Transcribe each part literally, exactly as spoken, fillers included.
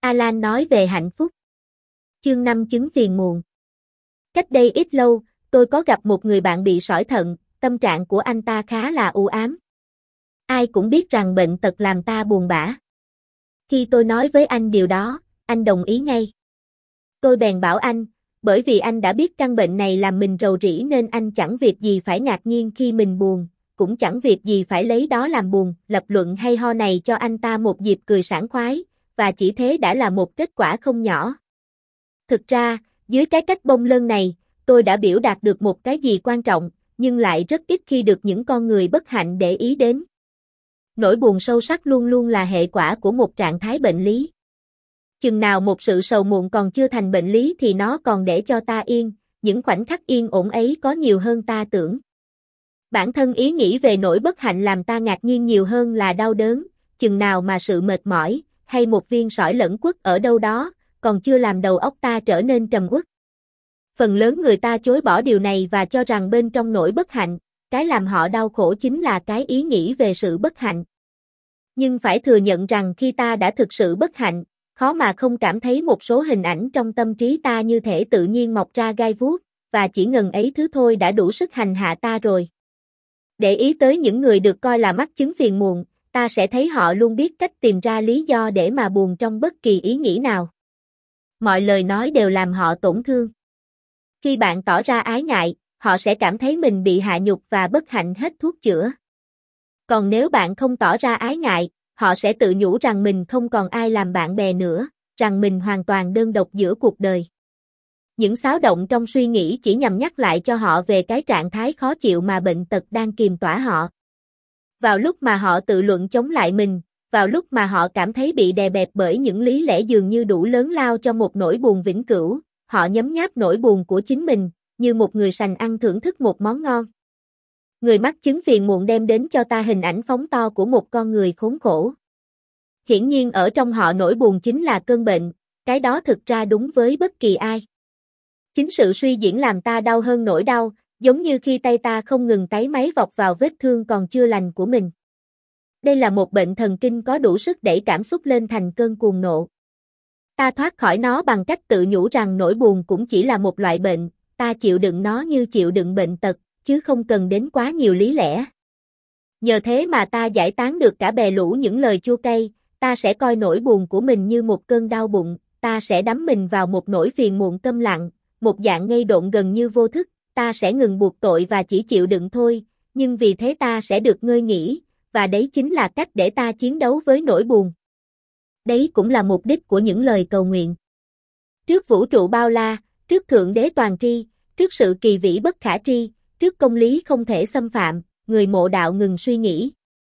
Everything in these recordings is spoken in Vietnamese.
Alan nói về hạnh phúc. Chương năm chứng phiền muộn. Cách đây ít lâu, tôi có gặp một người bạn bị sỏi thận, tâm trạng của anh ta khá là u ám. Ai cũng biết rằng bệnh tật làm ta buồn bã. Khi tôi nói với anh điều đó, anh đồng ý ngay. Tôi bèn bảo anh, bởi vì anh đã biết căn bệnh này làm mình rầu rĩ nên anh chẳng việc gì phải ngạc nhiên khi mình buồn, cũng chẳng việc gì phải lấy đó làm buồn. Lập luận hay ho này cho anh ta một dịp cười sảng khoái, và chỉ thế đã là một kết quả không nhỏ. Thực ra, dưới cái cách bông lơn này, tôi đã biểu đạt được một cái gì quan trọng, nhưng lại rất ít khi được những con người bất hạnh để ý đến. Nỗi buồn sâu sắc luôn luôn là hệ quả của một trạng thái bệnh lý. Chừng nào một sự sầu muộn còn chưa thành bệnh lý thì nó còn để cho ta yên, những khoảnh khắc yên ổn ấy có nhiều hơn ta tưởng. Bản thân ý nghĩ về nỗi bất hạnh làm ta ngạc nhiên nhiều hơn là đau đớn, chừng nào mà sự mệt mỏi, hay một viên sỏi lẫn quất ở đâu đó, còn chưa làm đầu óc ta trở nên trầm uất. Phần lớn người ta chối bỏ điều này và cho rằng bên trong nỗi bất hạnh, cái làm họ đau khổ chính là cái ý nghĩ về sự bất hạnh. Nhưng phải thừa nhận rằng khi ta đã thực sự bất hạnh, khó mà không cảm thấy một số hình ảnh trong tâm trí ta như thể tự nhiên mọc ra gai vuốt, và chỉ ngần ấy thứ thôi đã đủ sức hành hạ ta rồi. Để ý tới những người được coi là mắc chứng phiền muộn, ta sẽ thấy họ luôn biết cách tìm ra lý do để mà buồn trong bất kỳ ý nghĩ nào. Mọi lời nói đều làm họ tổn thương. Khi bạn tỏ ra ái ngại, họ sẽ cảm thấy mình bị hạ nhục và bất hạnh hết thuốc chữa. Còn nếu bạn không tỏ ra ái ngại, họ sẽ tự nhủ rằng mình không còn ai làm bạn bè nữa, rằng mình hoàn toàn đơn độc giữa cuộc đời. Những xáo động trong suy nghĩ chỉ nhằm nhắc lại cho họ về cái trạng thái khó chịu mà bệnh tật đang kìm tỏa họ. Vào lúc mà họ tự luận chống lại mình, vào lúc mà họ cảm thấy bị đè bẹp bởi những lý lẽ dường như đủ lớn lao cho một nỗi buồn vĩnh cửu, họ nhấm nháp nỗi buồn của chính mình, như một người sành ăn thưởng thức một món ngon. Người mắc chứng phiền muộn đem đến cho ta hình ảnh phóng to của một con người khốn khổ. Hiển nhiên ở trong họ nỗi buồn chính là cơn bệnh, cái đó thực ra đúng với bất kỳ ai. Chính sự suy diễn làm ta đau hơn nỗi đau, giống như khi tay ta không ngừng táy máy vọc vào vết thương còn chưa lành của mình. Đây là một bệnh thần kinh có đủ sức đẩy cảm xúc lên thành cơn cuồng nộ. Ta thoát khỏi nó bằng cách tự nhủ rằng nỗi buồn cũng chỉ là một loại bệnh, ta chịu đựng nó như chịu đựng bệnh tật, chứ không cần đến quá nhiều lý lẽ. Nhờ thế mà ta giải tán được cả bè lũ những lời chua cay, ta sẽ coi nỗi buồn của mình như một cơn đau bụng, ta sẽ đắm mình vào một nỗi phiền muộn câm lặng, một dạng ngây độn gần như vô thức, ta sẽ ngừng buộc tội và chỉ chịu đựng thôi, nhưng vì thế ta sẽ được ngơi nghỉ, và đấy chính là cách để ta chiến đấu với nỗi buồn. Đấy cũng là mục đích của những lời cầu nguyện. Trước vũ trụ bao la, trước Thượng Đế toàn tri, trước sự kỳ vĩ bất khả tri, trước công lý không thể xâm phạm, người mộ đạo ngừng suy nghĩ.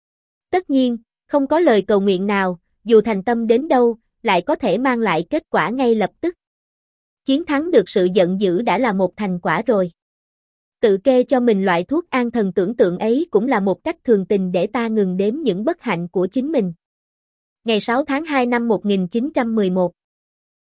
Tất nhiên, không có lời cầu nguyện nào, dù thành tâm đến đâu, lại có thể mang lại kết quả ngay lập tức. Chiến thắng được sự giận dữ đã là một thành quả rồi. Tự kê cho mình loại thuốc an thần tưởng tượng ấy cũng là một cách thường tình để ta ngừng đếm những bất hạnh của chính mình. Ngày sáu tháng hai năm một nghìn chín trăm mười một